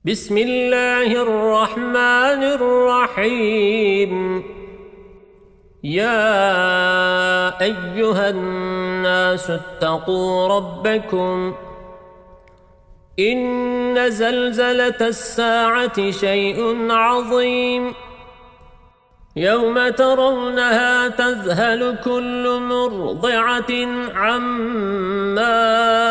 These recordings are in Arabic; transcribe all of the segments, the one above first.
بسم الله الرحمن الرحيم. يا أيها الناس اتقوا ربكم إن زلزلة الساعة شيء عظيم يوم ترونها تذهل كل مرضعة عما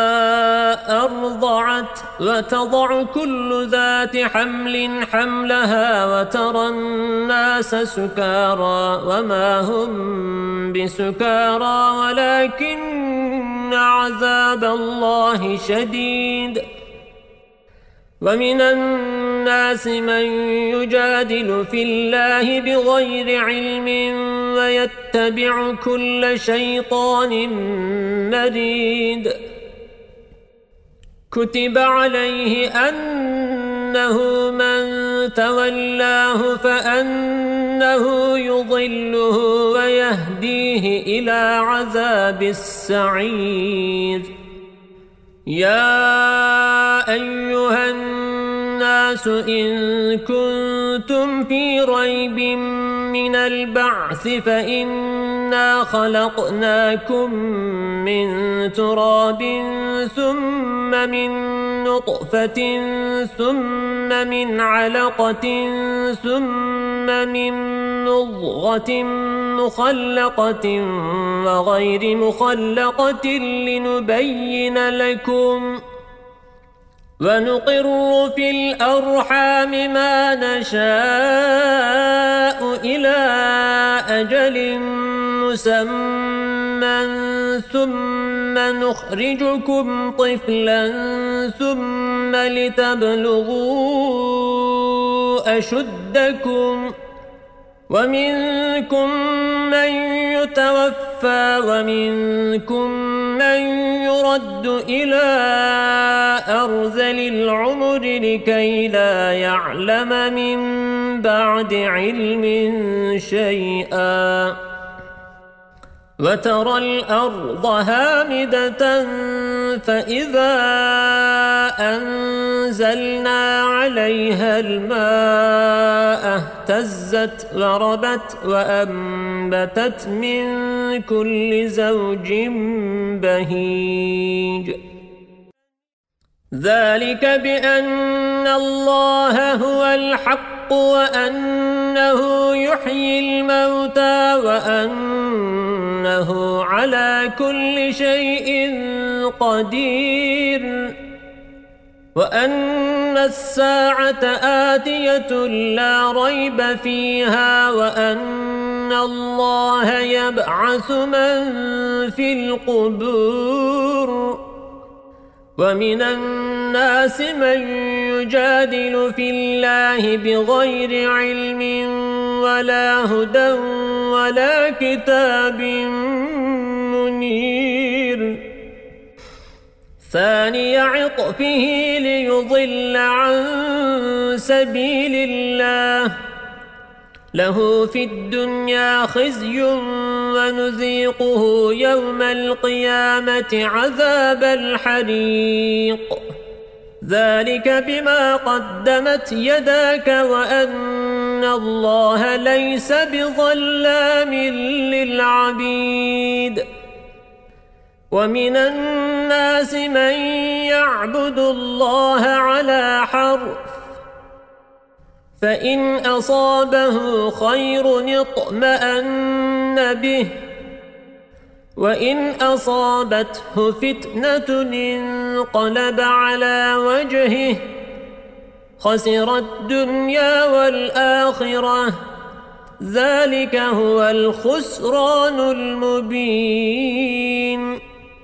أرضعت وتضع كل ذات حمل حملها وترى الناس سكارى وما هم بسكارى ولكن عذاب الله شديد. ومن الناس من يجادل في الله بغير علم ويتبع كل شيطان مريد. كتب عليه أنه من تولاه فأنه يضله ويهديه إلى عذاب السعير. يا أيها الناس إن كنتم في ريب من البعث فإنا خلقناكم من تراب ثم من نطفة ثم من علقة ثم من مضغة مخلقة وغير مخلقة لنبين لكم ونقر في الأرحام ما نشاء إلى أجل مسمى ثم نخرجكم طفلا ثم لتبلغوا أشدكم ومنكم من يتوفى ومنكم من يرد إلى أرذل العمر لكي لا يعلم من بعد علم شيئا. وترى الأرض هامدة فإذا أنزلنا عليها الماء اهتزت وربت وأنبتت من كل زوج بهيج. ذلك بأن الله هو الحق وأنه يحيي الموتى وأنه على كل شيء قدير وأن الساعة آتية لا ريب فيها وأن الله يبعث من في القبور. ومن الناس من يجادل في الله بغير علم ولا هدى ولا كتاب منير. ثاني عطفه ليضل عن سبيل الله له في الدنيا خزي ونذيقه يوم القيامة عذاب الحريق. ذلك بما قدمت يداك وأن الله ليس بظلام للعبيد. ومن الناس من يعبد الله على حرف فإن أصابه خير اطمأن به وإن أصابته فتنة انقلب على وجهه خسر الدنيا والآخرة ذلك هو الخسران المبين.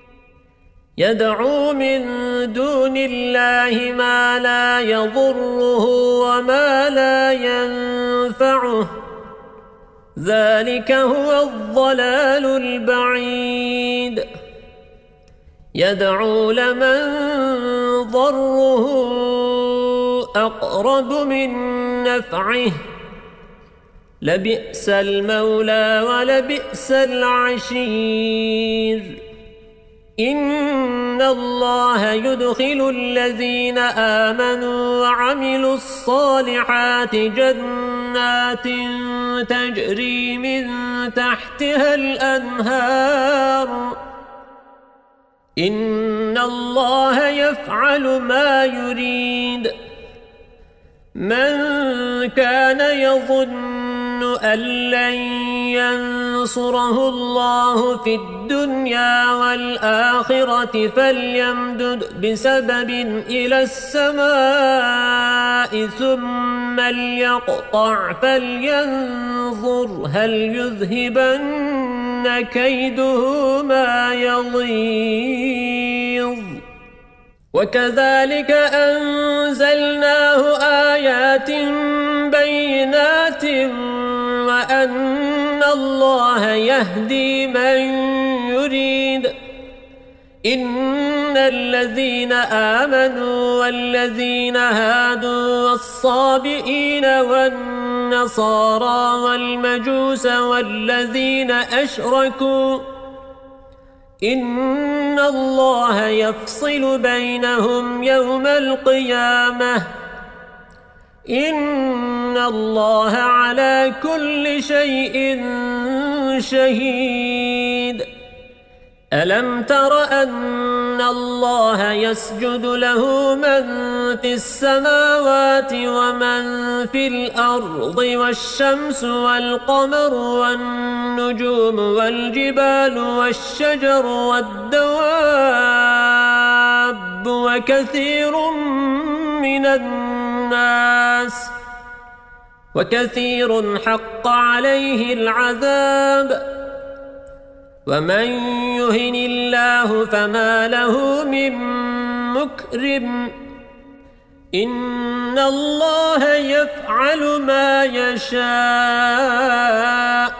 يدعو من دون الله ما لا يضره وما لا ينفعه ذلك هو الضلال البعيد. يدعو لمن ضره أقرب من نفعه لبئس المولى ولبئس العشير. إن الله يدخل الذين آمنوا وعملوا الصالحات جنات تجري من تحتها الأنهار إن الله يفعل ما يريد من كان يظن أن لن ينصره الله في الدنيا والآخرة فليمدد بسبب إلى السماء ثم ليقطع فلينظر هل يذهبن كيده ما يغيظ وكذلك أنزلناه آيات بينات وأن الله يهدي من يريد إن الذين آمنوا والذين هادوا والصابئين والنصارى والمجوس والذين أشركوا إن الله يفصل بينهم يوم القيامة إن الله على كل شيء شهيد ألم تر أن الله يسجد له من في السماوات ومن في الأرض والشمس والقمر والنجوم والجبال والشجر والدواب وكثير حق عليه العذاب ومن يهن الله فما له من مكرم إن الله يفعل ما يشاء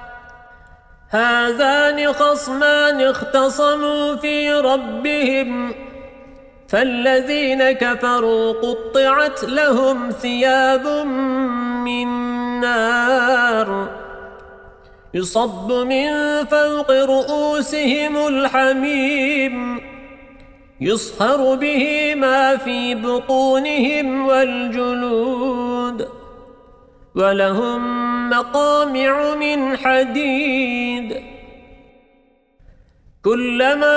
هذان خصمان اختصموا في ربهم فالذين كفروا قطعت لهم ثياب من نار يصب من فوق رؤوسهم الحميم يصهر به ما في بطونهم والجلود ولهم مقامع من حديد كلما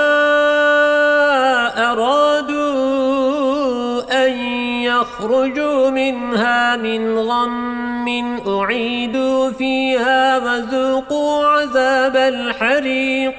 أرادوا أن يخرجوا منها من غم أعيدوا فيها وذوقوا عذاب الحريق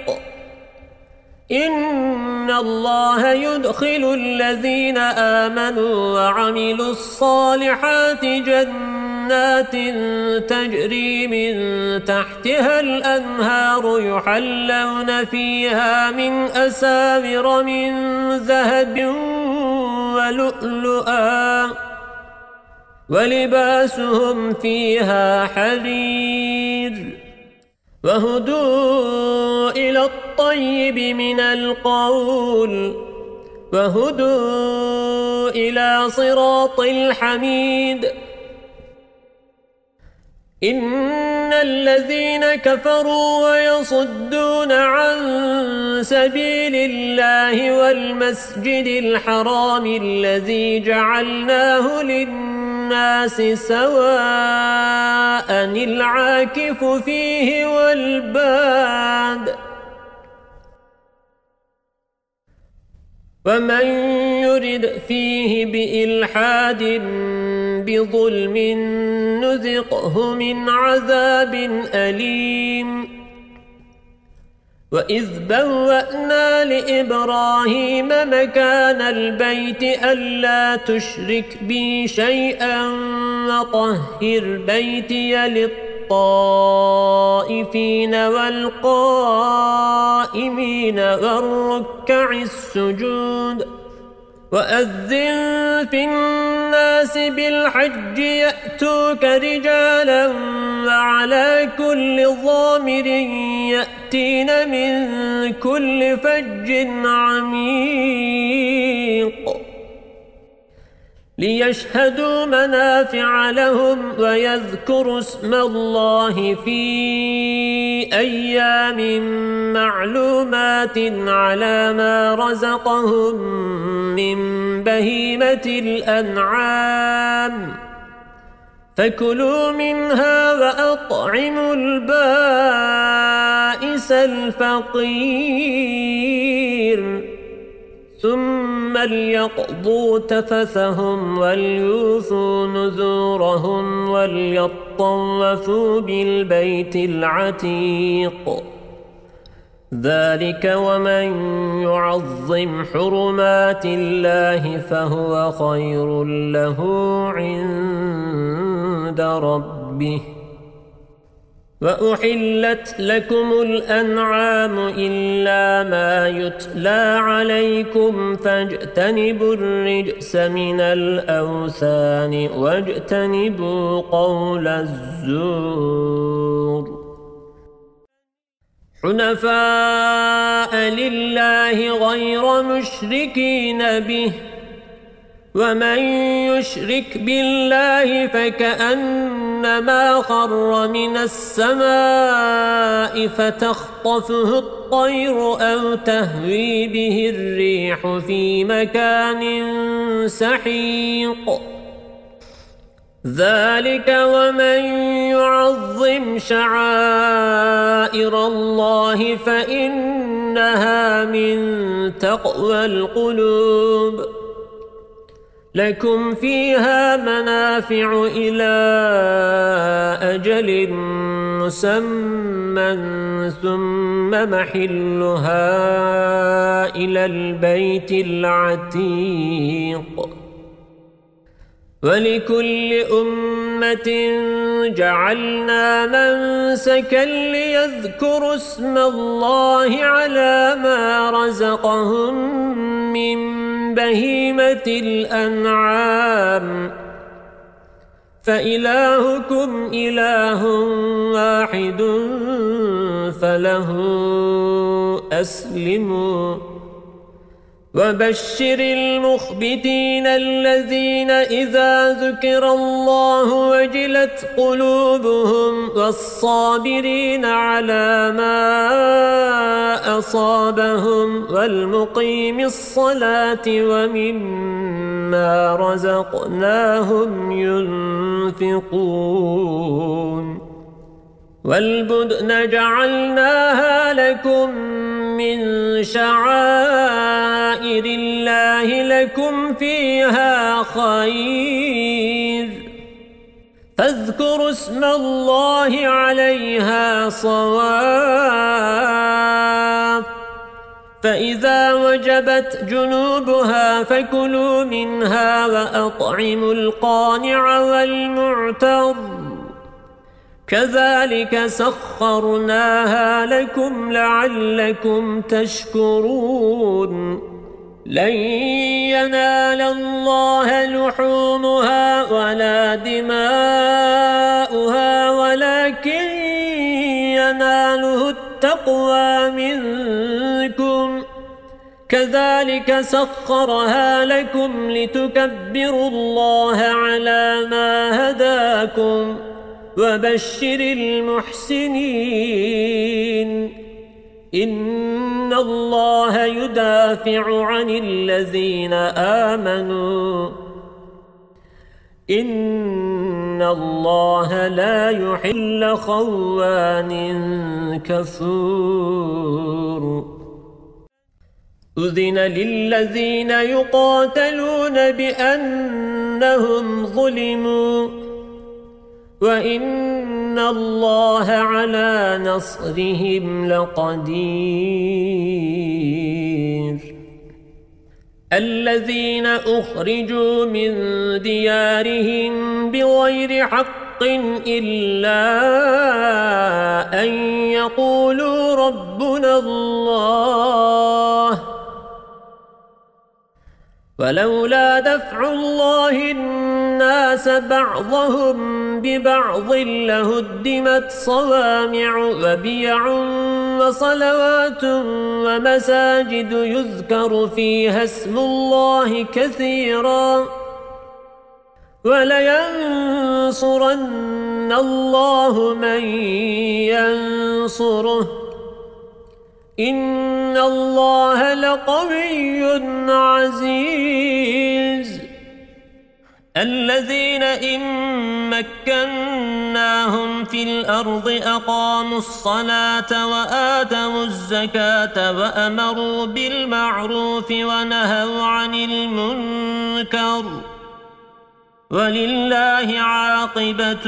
إن الله يدخل الذين آمنوا وعملوا الصالحات جنات تجري من تحتها الأنهار يحلون فيها من أساور من ذهب ولؤلؤا ولباسهم فيها حرير وهدوا إلى الطيب من القول وهدوا إلى صراط الحميد إن الذين كفروا ويصدون عن سبيل الله والمسجد الحرام الذي جعلناه للناس سواء العاكف فيه والباد ومن يرد فيه بإلحاد بظلم نذقه من عذاب أليم وإذ بوأنا لإبراهيم مكان البيت ألا تشرك بي شيئا وطهر بيتي للطائفين والقائمين والركع السجود وأذن في الناس بالحج يأتوك رجالا وعلى كل ضامر يأتين من كل فج عميق ليشهدوا منافع لهم ويذكروا اسم الله في أيام معلومات على ما رزقهم من بهيمة الأنعام فكلوا منها وأطعموا البائس الفقير ثم ليقضوا تفثهم وليوفوا نذورهم وليطوفوا بالبيت العتيق ذلك ومن يعظم حرمات الله فهو خير له عند ربه وأحلت لكم الأنعام إلا ما يتلى عليكم فاجتنبوا الرجس من الأوثان واجتنبوا قول الزور حنفاء لله غير مشركين به ومن يشرك بالله فكأنما خر من السماء فتخطفه الطير أو تهوي به الريح في مكان سحيق ذلك ومن يعظم شعائر الله فإنها من تقوى القلوب لكم فيها منافع إلى أجل مسمى ثم محلها إلى البيت العتيق ولكل أمة جعلنا منسكا ليذكروا اسم الله على ما رزقهم من بهيمة الأنعام فإلهكم إله واحد فله أسلموا وبشر المخبتين الذين إذا ذكر الله وجلت قلوبهم والصابرين على ما أصابهم والمقيم الصلاة ومما رزقناهم ينفقون والبدن جعلناها لكم من شعائر الله لكم فيها خير فاذكروا اسم الله عليها صواف فإذا وجبت جنوبها فكلوا منها وأطعموا القانع والمعتر كذلك سخرناها لكم لعلكم تشكرون لن ينال الله لحومها ولا دماؤها ولكن يناله التقوى منكم كذلك سخرها لكم لتكبروا الله على ما هداكم وبشر المحسنين إن الله يدافع عن الذين آمنوا إن الله لا يحل خوان كفور أذن للذين يقاتلون بأنهم ظلموا وإن الله على نصرهم لقدير الذين أخرجوا من ديارهم بغير حق إلا أن يقولوا ربنا الله ولولا دفع الله الناس بعضهم ببعض لهدمت صوامع وبيع وصلوات ومساجد يذكر فيها اسم الله كثيرا ولينصرن ينصرن الله من ينصره إن الله لقوي عزيز الذين إن مكناهم في الأرض أقاموا الصلاة وآتوا الزكاة وأمروا بالمعروف ونهوا عن المنكر ولله عاقبة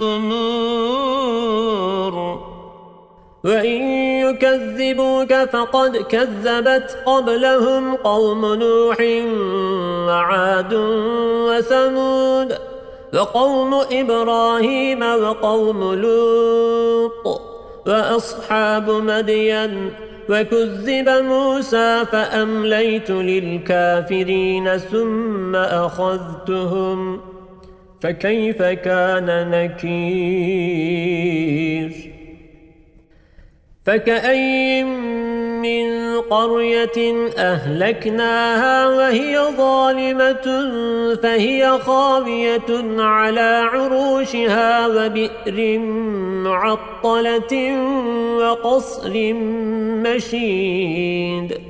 الأمور وإن يكذبوك فقد كذبت قبلهم قوم نوح وعاد وثمود وقوم إبراهيم وقوم لوط وأصحاب مدين وكذب موسى فأمليت للكافرين ثم أخذتهم فكيف كان نكير فكأين من قرية أهلكناها وهي ظالمة فهي خاوية على عروشها وبئر معطلة وقصر مشيد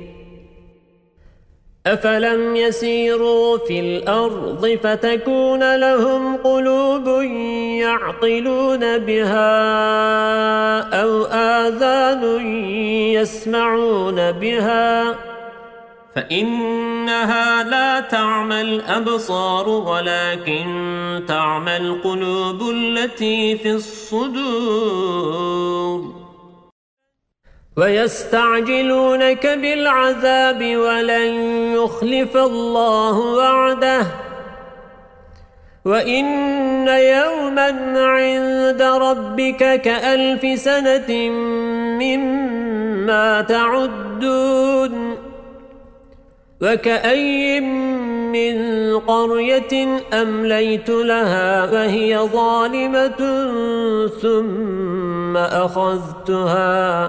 أفلم يسيروا في الأرض فتكون لهم قلوب يعقلون بها أو آذان يسمعون بها فإنها لا تعمى الأبصار ولكن تعمى القلوب التي في الصدور ويستعجلونك بالعذاب ولن يخلف الله وعده وإن يوما عند ربك كألف سنة مما تعدون وكأي من قرية أمليت لها وهي ظالمة ثم أخذتها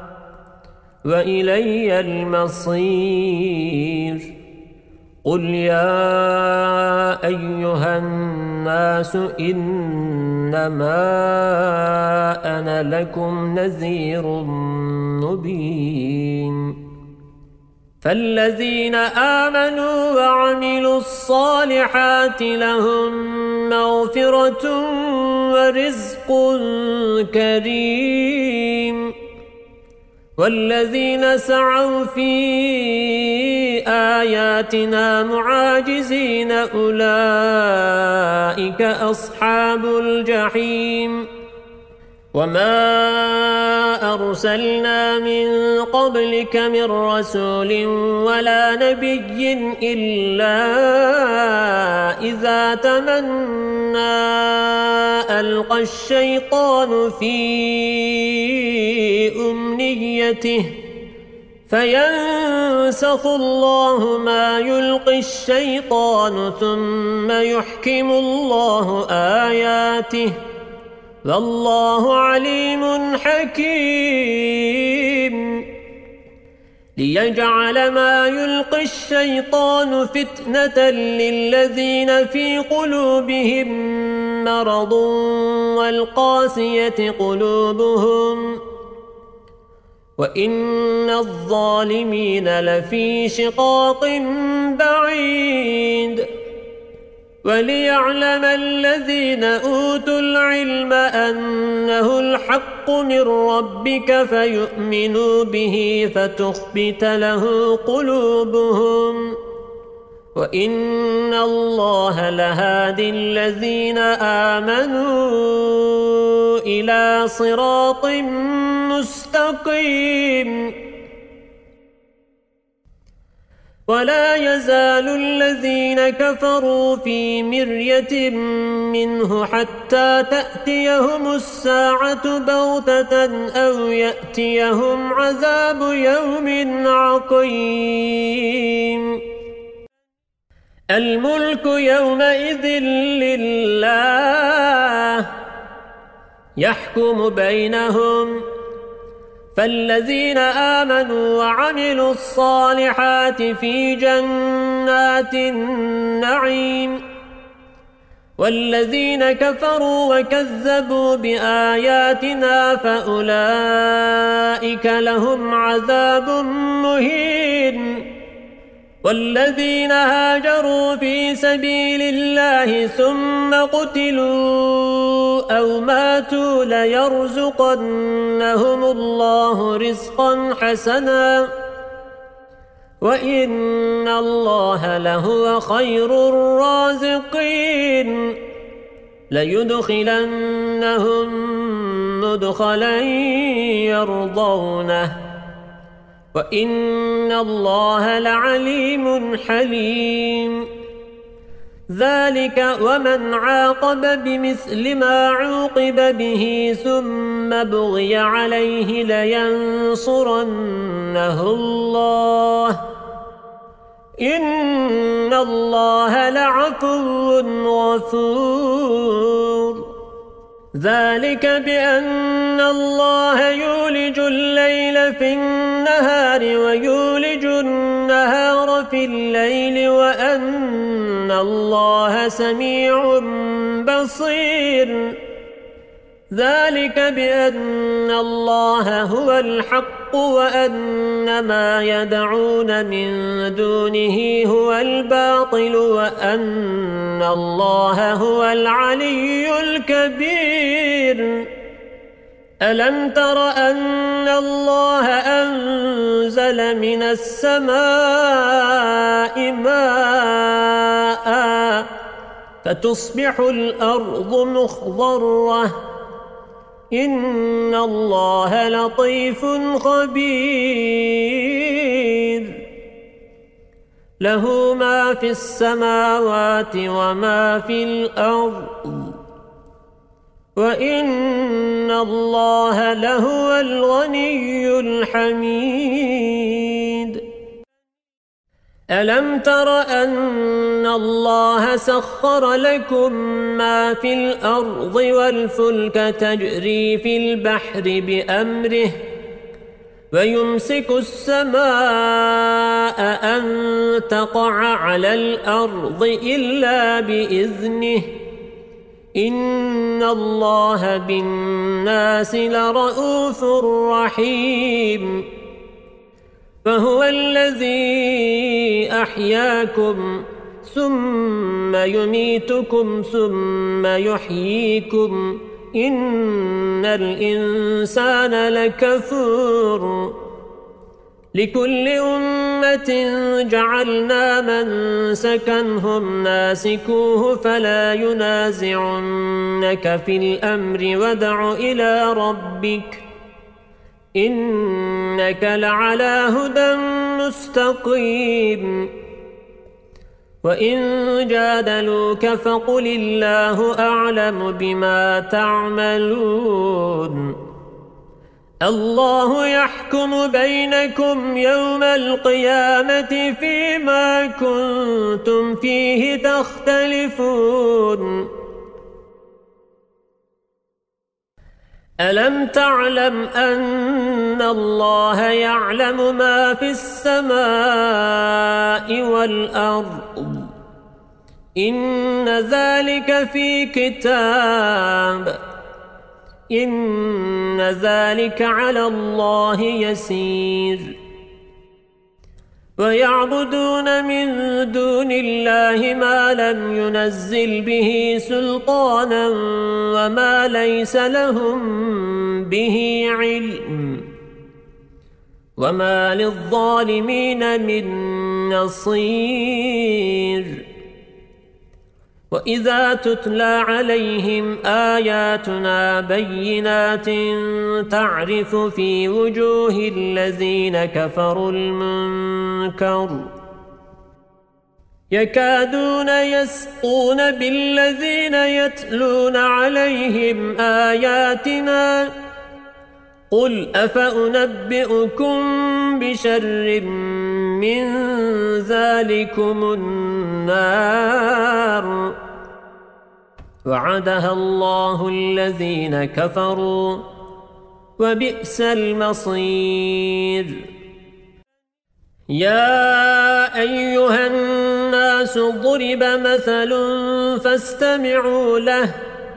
وإلي المصير قل يا أيها الناس إنما أنا لكم نذير مبين فالذين آمنوا وعملوا الصالحات لهم مغفرة ورزق كريم والذين سعوا في آياتنا معاجزين أولئك أصحاب الجحيم وما أرسلنا من قبلك من رسول ولا نبي إلا إذا تمنى ألقى الشيطان في أمنيته فينسخ الله ما يلقي الشيطان ثم يحكم الله آياته والله عليم حكيم ليجعل ما يلقي الشيطان فتنة للذين في قلوبهم مرض والقاسية قلوبهم وإن الظالمين لفي شقاق بعيد وليعلم الذين أوتوا العلم أنه الحق من ربك فيؤمنوا به فتخبت له قلوبهم وإن الله لهادي الذين آمنوا إلى صراط مستقيم ولا يزال الذين كفروا في مرية منه حتى تأتيهم الساعة بغتة أو يأتيهم عذاب يوم عقيم الملك يومئذ لله يحكم بينهم فالذين آمنوا وعملوا الصالحات في جنات النعيم والذين كفروا وكذبوا بآياتنا فأولئك لهم عذاب مهين والذين هاجروا في سبيل الله ثم قتلوا أو ماتوا ليرزقنهم الله رزقا حسنا وإن الله لهو خير الرازقين ليدخلنهم مدخلا يرضونه وإن الله لعليم حليم ذلك ومن عاقب بمثل ما عوقب به ثم بغي عليه لينصرنه الله إن الله لعفو غفور ذلك بأن الله يولج الليل في النهار ويولج النهار في الليل وأن الله سميع بصير ذلك بأن الله هو الحق وأن ما يدعون من دونه هو الباطل وأن الله هو العلي الكبير ألم تر أن الله أنزل من السماء ماء فتصبح الأرض مخضرة إن الله لطيف خبير له ما في السماوات وما في الأرض وإن الله لهو الغني الحميد ألم تر أن الله سخر لكم ما في الأرض والفلك تجري في البحر بأمره ويمسك السماء أن تقع على الأرض إلا بإذنه إن الله بالناس لرؤوف رحيم فهو الذي أحياكم ثم يميتكم ثم يحييكم إن الإنسان لكفور لكل أمة جعلنا منسكا هم ناسكوه فلا ينازعنك في الأمر وادع إلى ربك إنك لعلى هدى مستقيم وإن جادلوك فقل الله أعلم بما تعملون الله يحكم بينكم يوم القيامة فيما كنتم فيه تختلفون ألم تعلم أن الله يعلم ما في السماء والأرض إن ذلك في كتاب إن ذلك على الله يسير ويعبدون من دون الله ما لم ينزل به سلطانا وما ليس لهم به علم وما للظالمين من نصير وإذا تتلى عليهم آياتنا بينات تعرف في وجوه الذين كفروا المنكر يكادون يسطون بالذين يتلون عليهم آياتنا قل أفأنبئكم بشر من ذلكم النار وعدها الله الذين كفروا وبئس المصير يا أيها الناس ضرب مثل فاستمعوا له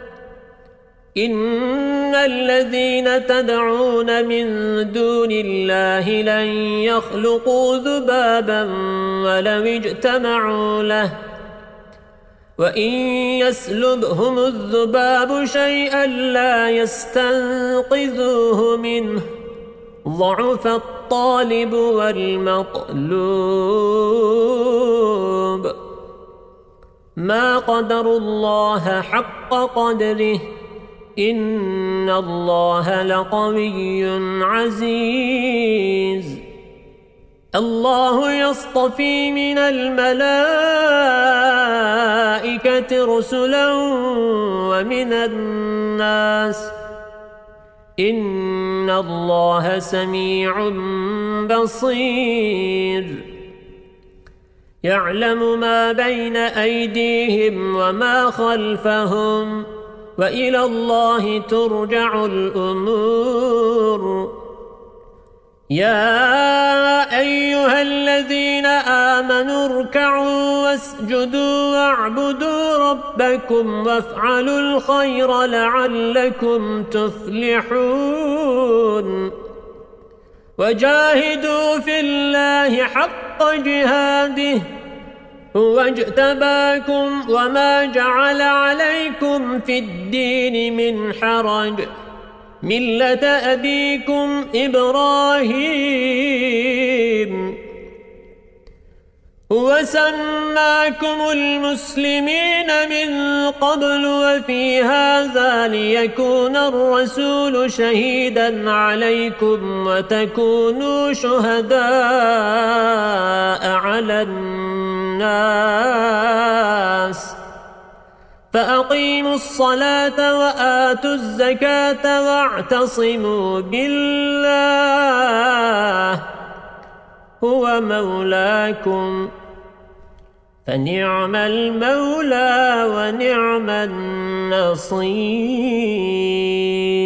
إن الذين تدعون من دون الله لن يخلقوا ذبابا ولو اجتمعوا له وإن يسلبهم الذباب شيئا لا يستنقذوه منه ضعف الطالب والمطلوب ما قدروا الله حق قدره إن الله لقوي عزيز الله يصطفي من الملائكة رسلا ومن الناس إن الله سميع بصير يعلم ما بين أيديهم وما خلفهم وإلى الله ترجع الأمور يا أيها الذين آمنوا اركعوا واسجدوا واعبدوا ربكم وافعلوا الخير لعلكم تفلحون وجاهدوا في الله حق جهاده هو اجتباكم وما جعل عليكم في الدين من حرج ملة أبيكم إبراهيم هو سماكم المسلمين من قبل وفي هذا ليكون الرسول شهيدا عليكم وتكونوا شهداء على الناس فأقيموا الصلاة وآتوا الزكاة واعتصموا بالله هو مولاكم فنعم المولى ونعم النصير